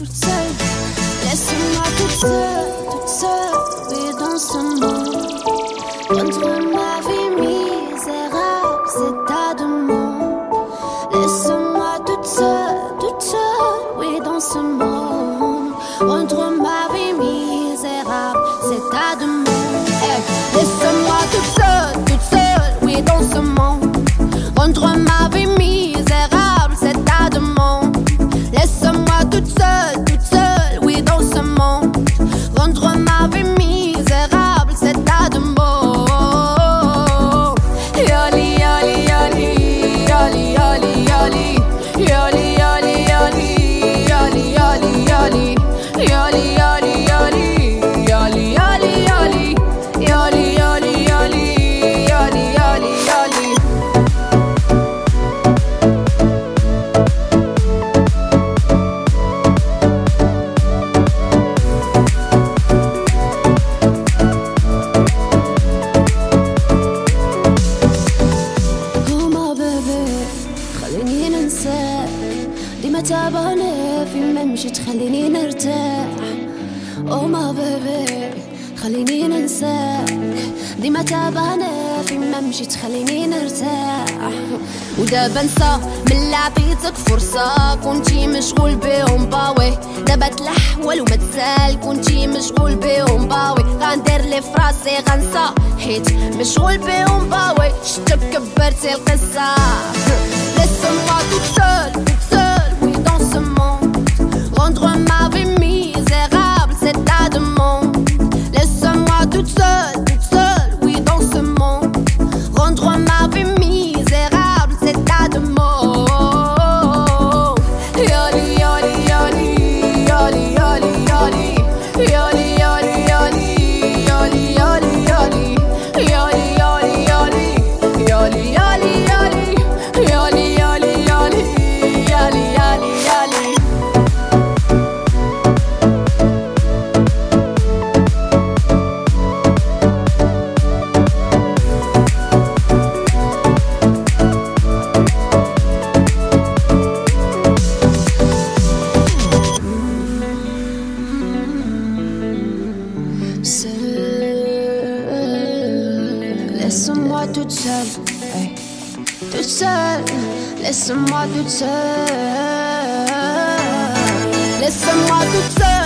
toute seule. Laisse-moi toute seule, oui, dans ce monde. Contre ma vie misérable, c'est ta demande. Laisse-moi toute seule, oui, dans ce monde. Contre ma vie misérable, c'est ta demande. Hey, laisse-moi toute seule, oui, dans ce monde. Contre ma vie misérable, c'est ta demande. Laisse-moi toute seule, oui, dans ce monde. Contre ma vie misérable, c'est ta demande. Yoli, yoli, yoli, yoli, yoli, yoli. Yoli, yoli, yoli, yoli, yoli, yoli. Yoli, yoli, yoli, yoli, yoli, yoli. Yoli, yoli, yoli, yoli, yoli, yoli. تعبانة في ممشي تخليني نرتاح. Oh my baby خليني ننساك. ديما تعبانة في ممشي تخليني نرتاح. ودابا انسى من عطيتك فرصة كنتي مشغول بيهم باوي. دابا تلحول وما تسال كنتي مشغول بيهم باوي. غندير لي فراسي غنسى حيت مشغول بيهم باوي. شتك كبرتي القصة. Laisse-moi toute seule, oui, dans ce monde. Rendre ma vie misérable, c'est ta demande. Laisse-moi toute seule, oui, dans ce monde. Rendre ma vie misérable, c'est ta demande. Yoli, yoli, yoli, yoli, yoli, yoli. Yoli, yoli, yoli, yoli, yoli, yoli. Yoli, yoli, yoli, yoli, yoli, yoli. Yoli, yoli, yoli, yoli, yoli, yoli. Laisse-moi toute seule, hey. Toute seule, laisse-moi toute seule. Laisse-moi toute seule.